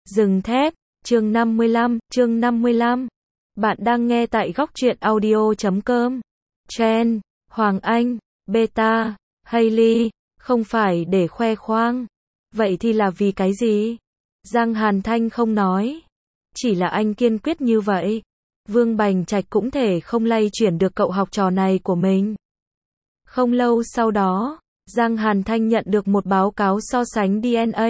Rừng thép, chương 55. Bạn đang nghe tại góc truyện audio.com. Chen, Hoàng Anh, Beta, Hailey, không phải để khoe khoang. Vậy thì là vì cái gì? Giang Hàn Thanh không nói. Chỉ là anh kiên quyết như vậy. Vương Bành Trạch cũng thể không lay chuyển được cậu học trò này của mình. Không lâu sau đó, Giang Hàn Thanh nhận được một báo cáo so sánh DNA.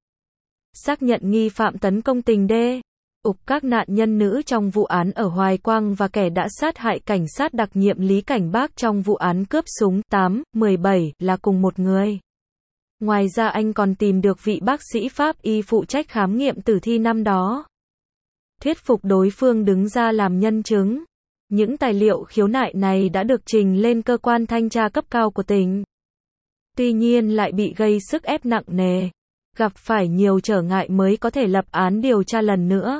Xác nhận nghi phạm tấn công tình ục các nạn nhân nữ trong vụ án ở Hoài Quang và kẻ đã sát hại cảnh sát đặc nhiệm Lý Cảnh Bác trong vụ án cướp súng 8/17 là cùng một người. Ngoài ra anh còn tìm được vị bác sĩ pháp y phụ trách khám nghiệm tử thi năm đó. Thuyết phục đối phương đứng ra làm nhân chứng. Những tài liệu khiếu nại này đã được trình lên cơ quan thanh tra cấp cao của tỉnh. Tuy nhiên lại bị gây sức ép nặng nề. Gặp phải nhiều trở ngại mới có thể lập án điều tra lần nữa.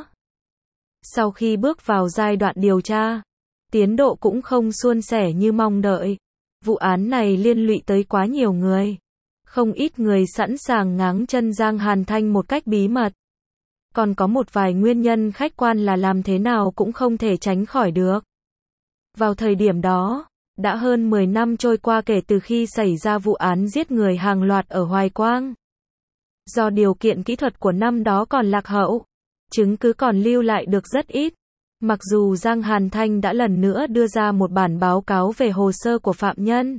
Sau khi bước vào giai đoạn điều tra, tiến độ cũng không suôn sẻ như mong đợi. Vụ án này liên lụy tới quá nhiều người. Không ít người sẵn sàng ngáng chân Giang Hàn Thanh một cách bí mật. Còn có một vài nguyên nhân khách quan là làm thế nào cũng không thể tránh khỏi được. Vào thời điểm đó, đã hơn 10 năm trôi qua kể từ khi xảy ra vụ án giết người hàng loạt ở Hoài Quang. Do điều kiện kỹ thuật của năm đó còn lạc hậu, chứng cứ còn lưu lại được rất ít. Mặc dù Giang Hàn Thanh đã lần nữa đưa ra một bản báo cáo về hồ sơ của phạm nhân,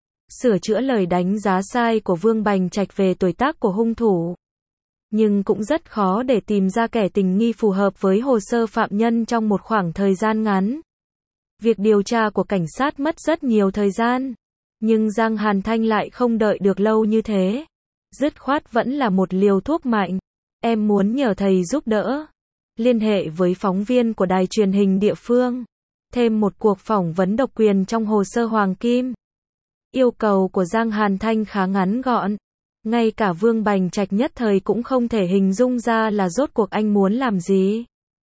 sửa chữa lời đánh giá sai của Vương Bành Trạch về tuổi tác của hung thủ, nhưng cũng rất khó để tìm ra kẻ tình nghi phù hợp với hồ sơ phạm nhân trong một khoảng thời gian ngắn. Việc điều tra của cảnh sát mất rất nhiều thời gian, nhưng Giang Hàn Thanh lại không đợi được lâu như thế. Dứt khoát vẫn là một liều thuốc mạnh. Em muốn nhờ thầy giúp đỡ. Liên hệ với phóng viên của đài truyền hình địa phương. Thêm một cuộc phỏng vấn độc quyền trong hồ sơ Hoàng Kim. Yêu cầu của Giang Hàn Thanh khá ngắn gọn. Ngay cả Vương Bành Trạch nhất thời cũng không thể hình dung ra là rốt cuộc anh muốn làm gì.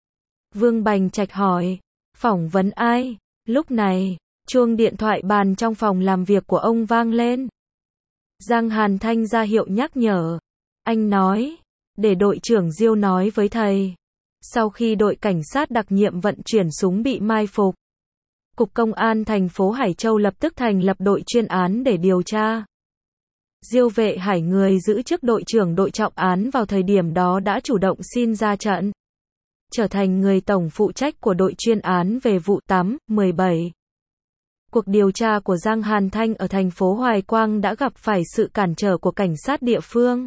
Vương Bành Trạch hỏi. Phỏng vấn ai? Lúc này, chuông điện thoại bàn trong phòng làm việc của ông vang lên. Giang Hàn Thanh ra hiệu nhắc nhở. Anh nói, để đội trưởng Diêu nói với thầy. Sau khi đội cảnh sát đặc nhiệm vận chuyển súng bị mai phục, Cục Công an thành phố Hải Châu lập tức thành lập đội chuyên án để điều tra. Diêu Vệ Hải, người giữ chức đội trưởng đội trọng án vào thời điểm đó, đã chủ động xin ra trận, trở thành người tổng phụ trách của đội chuyên án về vụ 8/17. Cuộc điều tra của Giang Hàn Thanh ở thành phố Hoài Quang đã gặp phải sự cản trở của cảnh sát địa phương.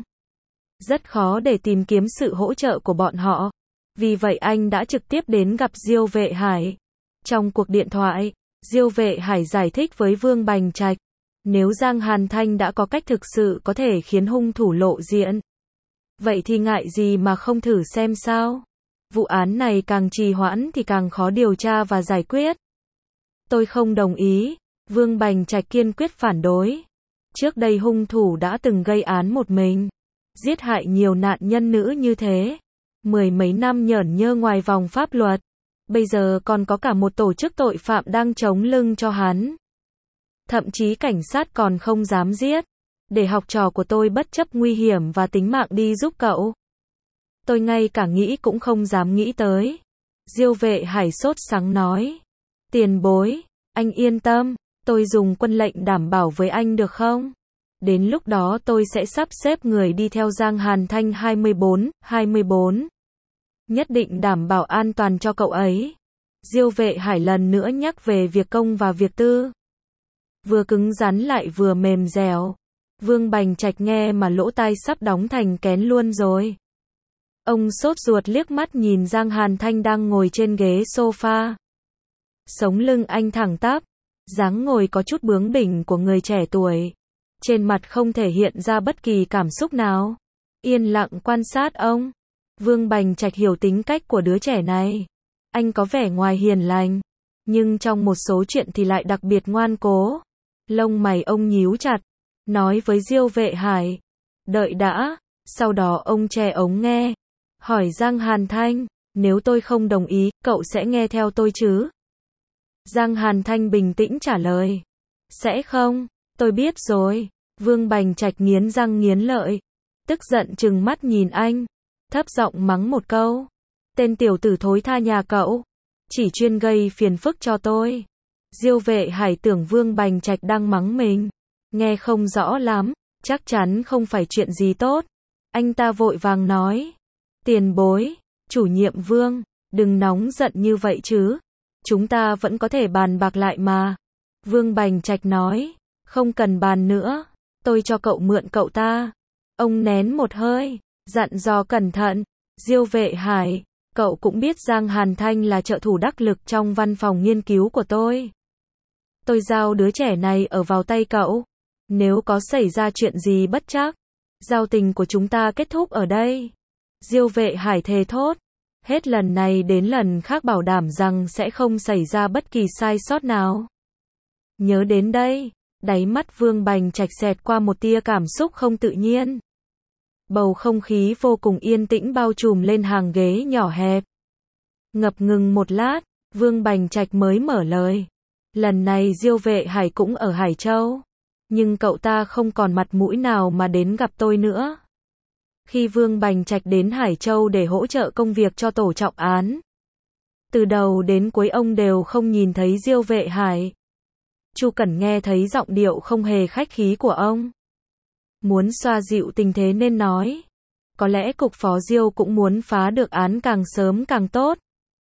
Rất khó để tìm kiếm sự hỗ trợ của bọn họ. Vì vậy anh đã trực tiếp đến gặp Diêu Vệ Hải. Trong cuộc điện thoại, Diêu Vệ Hải giải thích với Vương Bành Trạch. Nếu Giang Hàn Thanh đã có cách thực sự có thể khiến hung thủ lộ diện, vậy thì ngại gì mà không thử xem sao? Vụ án này càng trì hoãn thì càng khó điều tra và giải quyết. Tôi không đồng ý. Vương Bành Trạch kiên quyết phản đối. Trước đây hung thủ đã từng gây án một mình, giết hại nhiều nạn nhân nữ như thế. 10 mấy năm nhởn nhơ ngoài vòng pháp luật. Bây giờ còn có cả một tổ chức tội phạm đang chống lưng cho hắn. Thậm chí cảnh sát còn không dám giết. Để học trò của tôi bất chấp nguy hiểm và tính mạng đi giúp cậu. Tôi ngay cả nghĩ cũng không dám nghĩ tới. Diêu Vệ Hải sốt sắng nói. Tiền bối, anh yên tâm, tôi dùng quân lệnh đảm bảo với anh được không? Đến lúc đó tôi sẽ sắp xếp người đi theo Giang Hàn Thanh 24/24. Nhất định đảm bảo an toàn cho cậu ấy. Diêu Vệ Hải lần nữa nhắc về việc công và việc tư. Vừa cứng rắn lại vừa mềm dẻo. Vương Bành Trạch nghe mà lỗ tai sắp đóng thành kén luôn rồi. Ông sốt ruột liếc mắt nhìn Giang Hàn Thanh đang ngồi trên ghế sofa. Sống lưng anh thẳng tắp, dáng ngồi có chút bướng bỉnh của người trẻ tuổi. Trên mặt không thể hiện ra bất kỳ cảm xúc nào. Yên lặng quan sát ông. Vương Bành Trạch hiểu tính cách của đứa trẻ này. Anh có vẻ ngoài hiền lành, nhưng trong một số chuyện thì lại đặc biệt ngoan cố. Lông mày ông nhíu chặt, nói với Diêu Vệ Hải. Đợi đã. Sau đó ông che ống nghe, hỏi Giang Hàn Thanh, nếu tôi không đồng ý, cậu sẽ nghe theo tôi chứ? Giang Hàn Thanh bình tĩnh trả lời. Sẽ không, tôi biết rồi. Vương Bành Trạch nghiến răng nghiến lợi, tức giận trừng mắt nhìn anh. thấp giọng mắng một câu. Tên tiểu tử thối tha nhà cậu, chỉ chuyên gây phiền phức cho tôi. Diêu Vệ Hải tưởng Vương Bành Trạch đang mắng mình, nghe không rõ lắm, chắc chắn không phải chuyện gì tốt. Anh ta vội vàng nói, tiền bối, chủ nhiệm Vương, đừng nóng giận như vậy chứ, chúng ta vẫn có thể bàn bạc lại mà. Vương Bành Trạch nói, không cần bàn nữa, tôi cho cậu mượn cậu ta. Ông nén một hơi, dặn dò cẩn thận. Diêu Vệ Hải, cậu cũng biết Giang Hàn Thanh là trợ thủ đắc lực trong văn phòng nghiên cứu của tôi. Tôi giao đứa trẻ này ở vào tay cậu. Nếu có xảy ra chuyện gì bất trắc, giao tình của chúng ta kết thúc ở đây. Diêu Vệ Hải thề thốt, hết lần này đến lần khác bảo đảm rằng sẽ không xảy ra bất kỳ sai sót nào. Nhớ đến đây, đáy mắt Vương Bành Trạch xẹt qua một tia cảm xúc không tự nhiên. Bầu không khí vô cùng yên tĩnh bao trùm lên hàng ghế nhỏ hẹp. Ngập ngừng một lát, Vương Bành Trạch mới mở lời. Lần này Diêu Vệ Hải cũng ở Hải Châu, nhưng cậu ta không còn mặt mũi nào mà đến gặp tôi nữa. Khi Vương Bành Trạch đến Hải Châu để hỗ trợ công việc cho tổ trọng án, từ đầu đến cuối ông đều không nhìn thấy Diêu Vệ Hải. Chu Cẩn nghe thấy giọng điệu không hề khách khí của ông, muốn xoa dịu tình thế nên nói, có lẽ cục phó Diêu cũng muốn phá được án càng sớm càng tốt.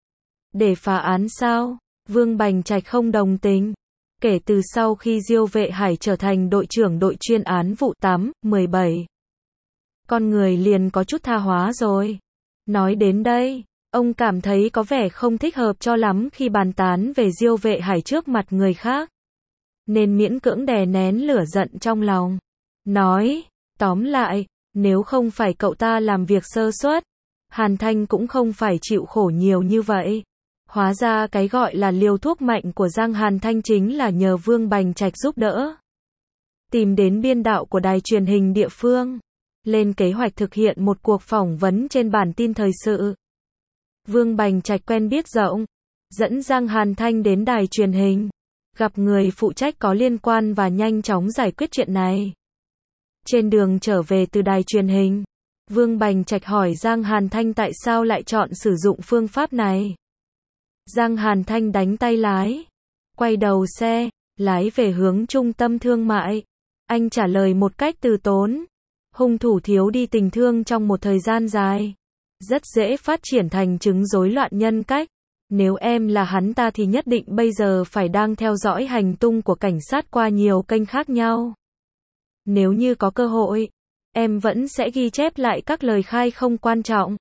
Để phá án sao? Vương Bành Trạch không đồng tình. Kể từ sau khi Diêu Vệ Hải trở thành đội trưởng đội chuyên án vụ 8, 17, con người liền có chút tha hóa rồi. Nói đến đây, ông cảm thấy có vẻ không thích hợp cho lắm khi bàn tán về Diêu Vệ Hải trước mặt người khác, nên miễn cưỡng đè nén lửa giận trong lòng. Nói, tóm lại, nếu không phải cậu ta làm việc sơ suất, Hàn Thanh cũng không phải chịu khổ nhiều như vậy. Hóa ra cái gọi là liều thuốc mạnh của Giang Hàn Thanh chính là nhờ Vương Bành Trạch giúp đỡ. Tìm đến biên đạo của đài truyền hình địa phương, lên kế hoạch thực hiện một cuộc phỏng vấn trên bản tin thời sự. Vương Bành Trạch quen biết rộng, dẫn Giang Hàn Thanh đến đài truyền hình, gặp người phụ trách có liên quan và nhanh chóng giải quyết chuyện này. Trên đường trở về từ đài truyền hình, Vương Bành Trạch hỏi Giang Hàn Thanh tại sao lại chọn sử dụng phương pháp này. Giang Hàn Thanh đánh tay lái, quay đầu xe, lái về hướng trung tâm thương mại. Anh trả lời một cách từ tốn, hung thủ thiếu đi tình thương trong một thời gian dài, rất dễ phát triển thành chứng rối loạn nhân cách. Nếu em là hắn ta thì nhất định bây giờ phải đang theo dõi hành tung của cảnh sát qua nhiều kênh khác nhau. Nếu như có cơ hội, em vẫn sẽ ghi chép lại các lời khai không quan trọng.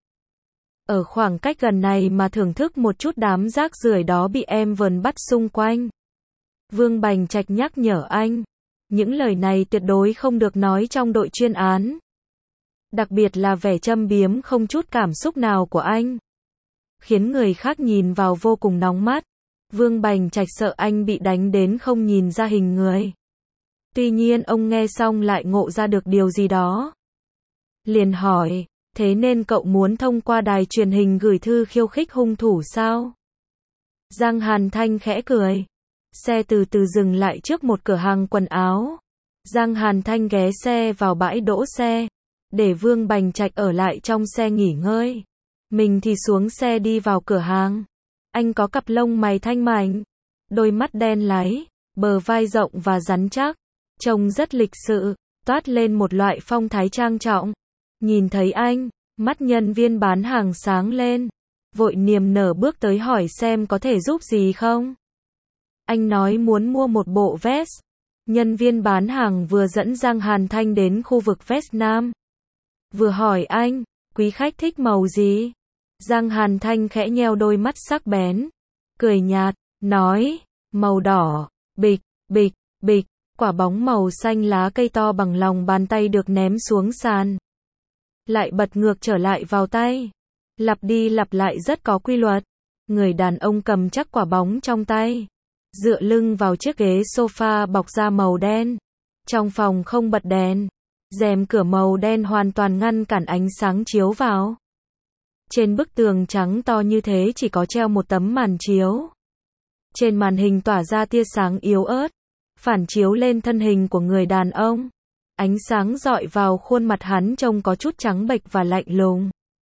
Ở khoảng cách gần này mà thưởng thức một chút đám rác rưởi đó bị em vờn bắt xung quanh. Vương Bành Trạch nhắc nhở anh, những lời này tuyệt đối không được nói trong đội chuyên án. Đặc biệt là vẻ châm biếm không chút cảm xúc nào của anh, khiến người khác nhìn vào vô cùng nóng mắt. Vương Bành Trạch sợ anh bị đánh đến không nhìn ra hình người. Tuy nhiên ông nghe xong lại ngộ ra được điều gì đó. Liền hỏi, thế nên cậu muốn thông qua đài truyền hình gửi thư khiêu khích hung thủ sao? Giang Hàn Thanh khẽ cười. Xe từ từ dừng lại trước một cửa hàng quần áo. Giang Hàn Thanh ghé xe vào bãi đỗ xe, để Vương Bành Trạch ở lại trong xe nghỉ ngơi. Mình thì xuống xe đi vào cửa hàng. Anh có cặp lông mày thanh mảnh, đôi mắt đen láy, bờ vai rộng và rắn chắc, trông rất lịch sự, toát lên một loại phong thái trang trọng. Nhìn thấy anh, mắt nhân viên bán hàng sáng lên, vội niềm nở bước tới hỏi xem có thể giúp gì không. Anh nói muốn mua một bộ vest. Nhân viên bán hàng vừa dẫn Giang Hàn Thanh đến khu vực vest nam, vừa hỏi anh, quý khách thích màu gì? Giang Hàn Thanh khẽ nheo đôi mắt sắc bén, cười nhạt, nói, màu đỏ. Bịch, bịch, bịch, quả bóng màu xanh lá cây to bằng lòng bàn tay được ném xuống sàn, lại bật ngược trở lại vào tay, lặp đi lặp lại rất có quy luật. Người đàn ông cầm chắc quả bóng trong tay, dựa lưng vào chiếc ghế sofa bọc da màu đen. Trong phòng không bật đèn, rèm cửa màu đen hoàn toàn ngăn cản ánh sáng chiếu vào. Trên bức tường trắng to như thế chỉ có treo một tấm màn chiếu. Trên màn hình tỏa ra tia sáng yếu ớt, phản chiếu lên thân hình của người đàn ông. Ánh sáng rọi vào khuôn mặt hắn trông có chút trắng bệch và lạnh lùng.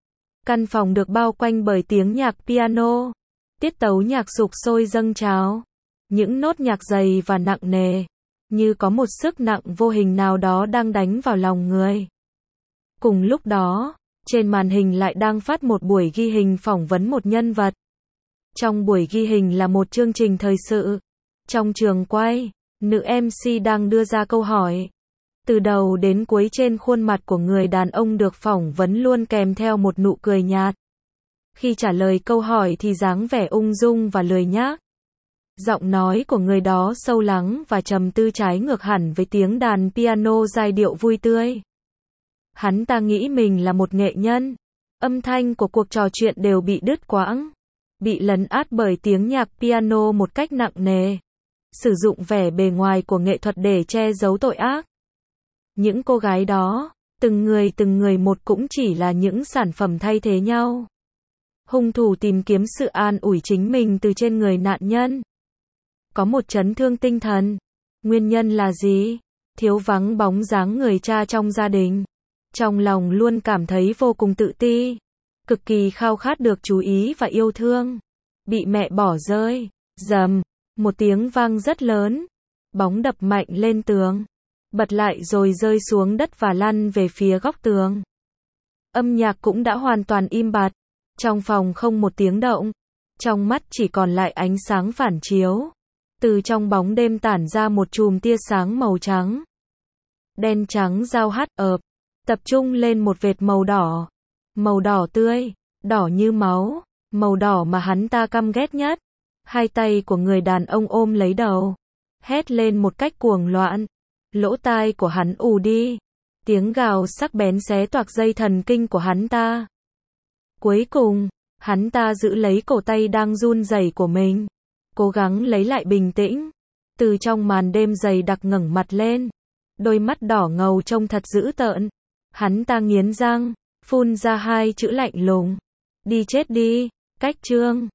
Căn phòng được bao quanh bởi tiếng nhạc piano. Tiết tấu nhạc sục sôi dâng trào. Những nốt nhạc dày và nặng nề, như có một sức nặng vô hình nào đó đang đánh vào lòng người. Cùng lúc đó, trên màn hình lại đang phát một buổi ghi hình phỏng vấn một nhân vật. Trong buổi ghi hình là một chương trình thời sự. Trong trường quay, nữ MC đang đưa ra câu hỏi. Từ đầu đến cuối trên khuôn mặt của người đàn ông được phỏng vấn luôn kèm theo một nụ cười nhạt. Khi trả lời câu hỏi thì dáng vẻ ung dung và lười nhác. Giọng nói của người đó sâu lắng và trầm tư trái ngược hẳn với tiếng đàn piano giai điệu vui tươi. Hắn ta nghĩ mình là một nghệ nhân. Âm thanh của cuộc trò chuyện đều bị đứt quãng, bị lấn át bởi tiếng nhạc piano một cách nặng nề. Sử dụng vẻ bề ngoài của nghệ thuật để che giấu tội ác. Những cô gái đó, từng người một cũng chỉ là những sản phẩm thay thế nhau. Hung thủ tìm kiếm sự an ủi chính mình từ trên người nạn nhân. Có một chấn thương tinh thần. Nguyên nhân là gì? Thiếu vắng bóng dáng người cha trong gia đình. Trong lòng luôn cảm thấy vô cùng tự ti. Cực kỳ khao khát được chú ý và yêu thương. Bị mẹ bỏ rơi. Rầm. Một tiếng vang rất lớn. Bóng đập mạnh lên tường. Bật lại rồi rơi xuống đất và lăn về phía góc tường. Âm nhạc cũng đã hoàn toàn im bặt. Trong phòng không một tiếng động. Trong mắt chỉ còn lại ánh sáng phản chiếu. Từ trong bóng đêm tản ra một chùm tia sáng màu trắng. Đen trắng giao hắt ợp. Tập trung lên một vệt màu đỏ. Màu đỏ tươi. Đỏ như máu. Màu đỏ mà hắn ta căm ghét nhất. Hai tay của người đàn ông ôm lấy đầu. Hét lên một cách cuồng loạn. Lỗ tai của hắn ù đi. Tiếng gào sắc bén xé toạc dây thần kinh của hắn ta. Cuối cùng, hắn ta giữ lấy cổ tay đang run rẩy của mình. Cố gắng lấy lại bình tĩnh. Từ trong màn đêm dày đặc ngẩng mặt lên. Đôi mắt đỏ ngầu trông thật dữ tợn. Hắn ta nghiến răng, phun ra hai chữ lạnh lùng. Đi chết đi, cách chương.